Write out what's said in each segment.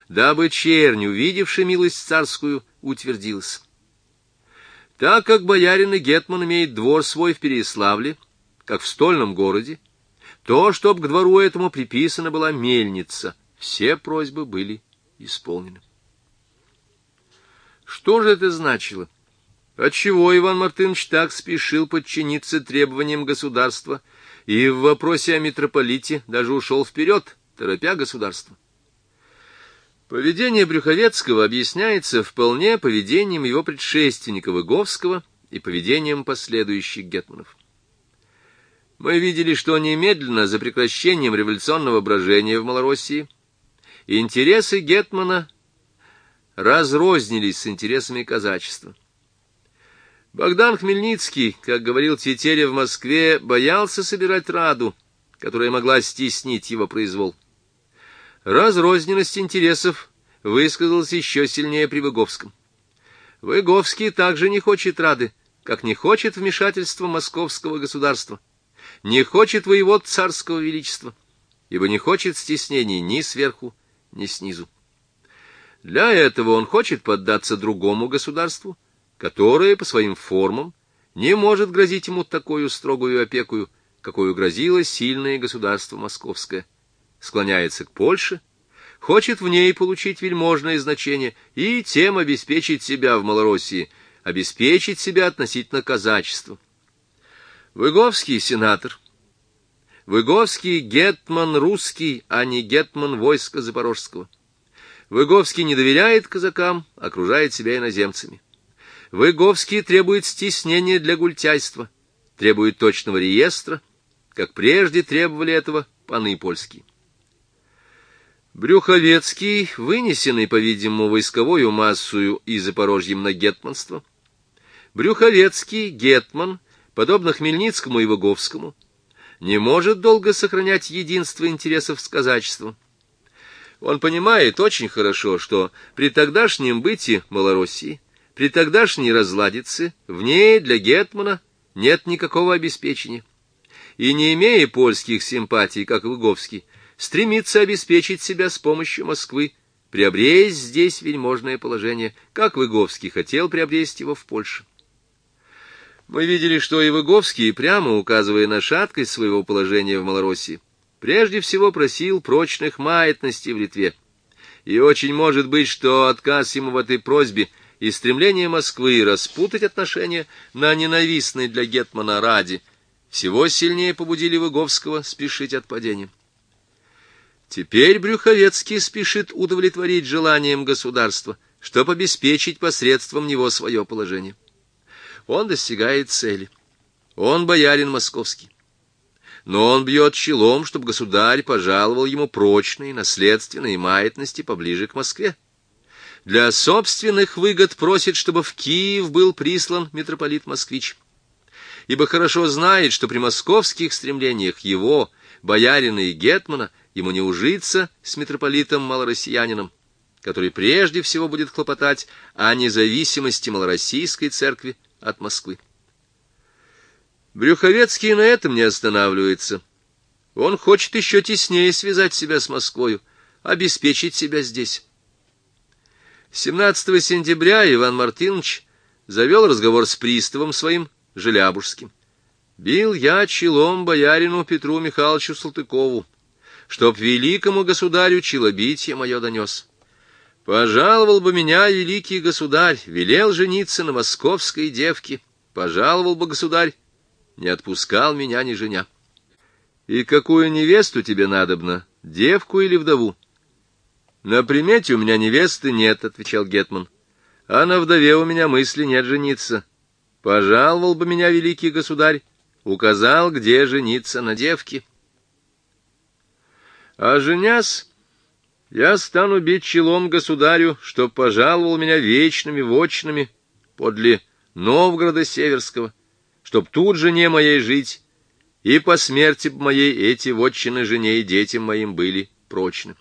дабы чернь, увидевши милость царскую, утвердилась. Так как боярин и гетман имеет двор свой в Переяславле, как в стольном городе, то, чтоб к двору этому приписана была мельница, все просьбы были исполнены. Что же это значило? Отчего Иван Мартынович так спешил подчиниться требованиям государства и в вопросе о митрополите даже ушел вперед, торопя государство? Поведение Брюховецкого объясняется вполне поведением его предшественника Выговского и поведением последующих гетманов. Мы видели, что немедленно за прекращением революционного брожения в Малороссии интересы гетмана разрознились с интересами казачества. Богдан Хмельницкий, как говорил Тетерев в Москве, боялся собирать раду, которая могла стеснить его произвол. Разрозненность интересов высказалась еще сильнее при Выговском. Выговский также не хочет рады, как не хочет вмешательства московского государства, не хочет воевод царского величества, ибо не хочет стеснений ни сверху, ни снизу. Для этого он хочет поддаться другому государству, которое по своим формам не может грозить ему такую строгую опекую, какую грозило сильное государство московское. Склоняется к Польше, хочет в ней получить вельможное значение и тем обеспечить себя в Малороссии, обеспечить себя относительно казачества. Выговский сенатор, Выговский гетман русский, а не гетман войска запорожского. Выговский не доверяет казакам, окружает себя иноземцами. Выговский требует стеснения для гультяйства, требует точного реестра, как прежде требовали этого паны польские. Брюховецкий, вынесенный, по-видимому, войсковою массою и Запорожьем на гетманство, Брюховецкий, гетман, подобно Хмельницкому и Выговскому, не может долго сохранять единство интересов с казачеством. Он понимает очень хорошо, что при тогдашнем быте Малороссии, при тогдашней разладице, в ней для гетмана нет никакого обеспечения. И не имея польских симпатий, как Выговский, стремится обеспечить себя с помощью Москвы, приобресть здесь вельможное положение, как Выговский хотел приобрести его в Польше. Мы видели, что и Выговский, прямо указывая на шаткость своего положения в Малороссии, прежде всего просил прочных маятностей в Литве. И очень может быть, что отказ ему в этой просьбе и стремление Москвы распутать отношения на ненавистной для гетмана раде всего сильнее побудили Выговского спешить от падения. Теперь Брюховецкий спешит удовлетворить желаниям государства, чтобы обеспечить посредством него свое положение. Он достигает цели. Он боярин московский. Но он бьет челом, чтобы государь пожаловал ему прочные наследственные маятности поближе к Москве. Для собственных выгод просит, чтобы в Киев был прислан митрополит-москвич. Ибо хорошо знает, что при московских стремлениях его, боярина и гетмана, ему не ужиться с митрополитом-малороссиянином, который прежде всего будет хлопотать о независимости малороссийской церкви от Москвы. Брюховецкий на этом не останавливается. Он хочет еще теснее связать себя с Москвою, обеспечить себя здесь. 17 сентября Иван Мартынович завел разговор с приставом своим, Желябужским. «Бил я челом боярину Петру Михайловичу Салтыкову, чтоб великому государю челобитие мое донес. Пожаловал бы меня великий государь, велел жениться на московской девке, пожаловал бы государь, не отпускал меня ни женя. И какую невесту тебе надобно, девку или вдову?» «На примете у меня невесты нет», — отвечал гетман, — «а на вдове у меня мысли нет жениться. Пожаловал бы меня великий государь, указал, где жениться на девке. А женясь, я стану бить челом государю, чтоб пожаловал меня вечными вотчинами подле Новгорода Северского, чтоб тут жене моей жить, и по смерти моей эти вотчины жене и детям моим были прочны».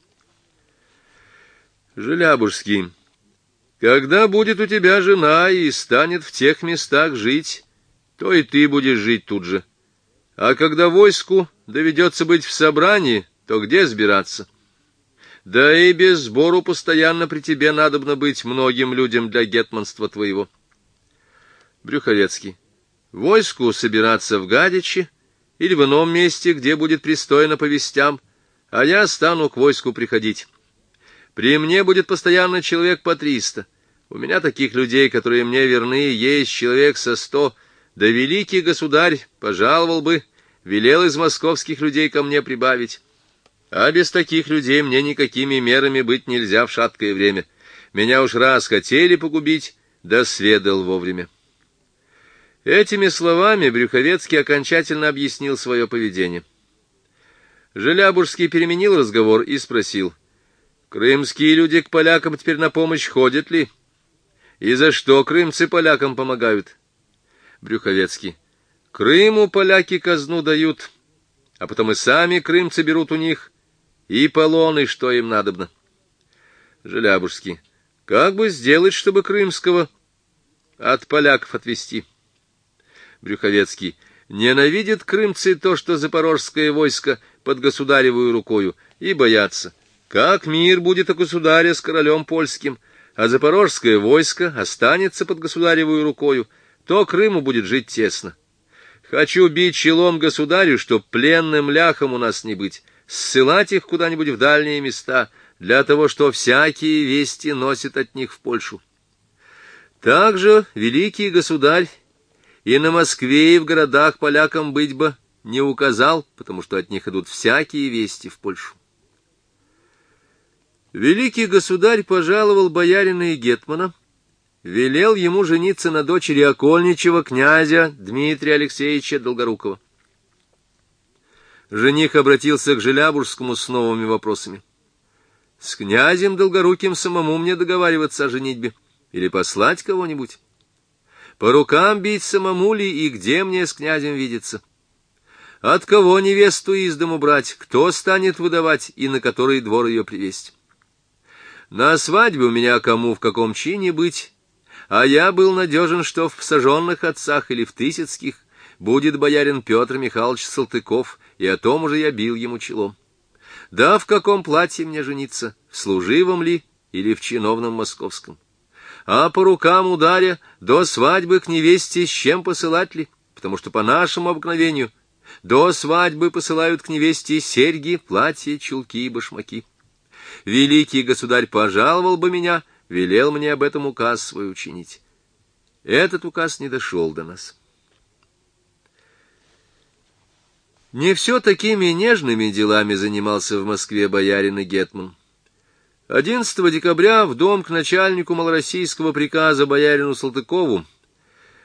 Желябужский. «Когда будет у тебя жена и станет в тех местах жить, то и ты будешь жить тут же. А когда войску доведется быть в собрании, то где сбираться? Да и без сбору постоянно при тебе надобно быть многим людям для гетманства твоего. Брюховецкий. Войску собираться в Гадичи или в ином месте, где будет пристойно по вестям, а я стану к войску приходить. При мне будет постоянно человек по 300. У меня таких людей, которые мне верны, есть человек со 100. Да великий государь пожаловал бы, велел из московских людей ко мне прибавить. А без таких людей мне никакими мерами быть нельзя в шаткое время. Меня уж раз хотели погубить, да сведал вовремя. Этими словами Брюховецкий окончательно объяснил свое поведение. Желябужский переменил разговор и спросил: крымские люди к полякам теперь на помощь ходят ли? И за что крымцы полякам помогают? Брюховецкий. Крыму поляки казну дают, а потом и сами крымцы берут у них и полоны, что им надобно. Желябужский. Как бы сделать, чтобы крымского от поляков отвести? Брюховецкий. Ненавидят крымцы то, что запорожское войско под государевую рукою, и боятся. Как мир будет у государя с королем польским, а запорожское войско останется под государевую рукою, то Крыму будет жить тесно. Хочу бить челом государю, чтоб пленным ляхам у нас не быть, ссылать их куда-нибудь в дальние места, для того, что всякие вести носят от них в Польшу. Также великий государь и на Москве, и в городах полякам быть бы не указал, потому что от них идут всякие вести в Польшу. Великий государь пожаловал боярина и гетмана, велел ему жениться на дочери окольничего князя Дмитрия Алексеевича Долгорукова. Жених обратился к Желябужскому с новыми вопросами. С князем Долгоруким самому мне договариваться о женитьбе или послать кого-нибудь? По рукам бить самому ли и где мне с князем видеться? От кого невесту из дому брать, кто станет выдавать и на который двор ее привезть? На свадьбе у меня кому в каком чине быть, а я был надежен, что в сожженных отцах или в Тысяцких будет боярин Петр Михайлович Салтыков, и о том уже я бил ему челом. Да в каком платье мне жениться, в служивом ли или в чиновном московском? А по рукам ударя до свадьбы к невесте с чем посылать ли? Потому что по нашему обыкновению до свадьбы посылают к невесте серьги, платья, чулки и башмаки. Великий государь пожаловал бы меня, велел мне об этом указ свой учинить. Этот указ не дошел до нас. Не все такими нежными делами занимался в Москве боярин и гетман. 11 декабря в дом к начальнику малороссийского приказа боярину Салтыкову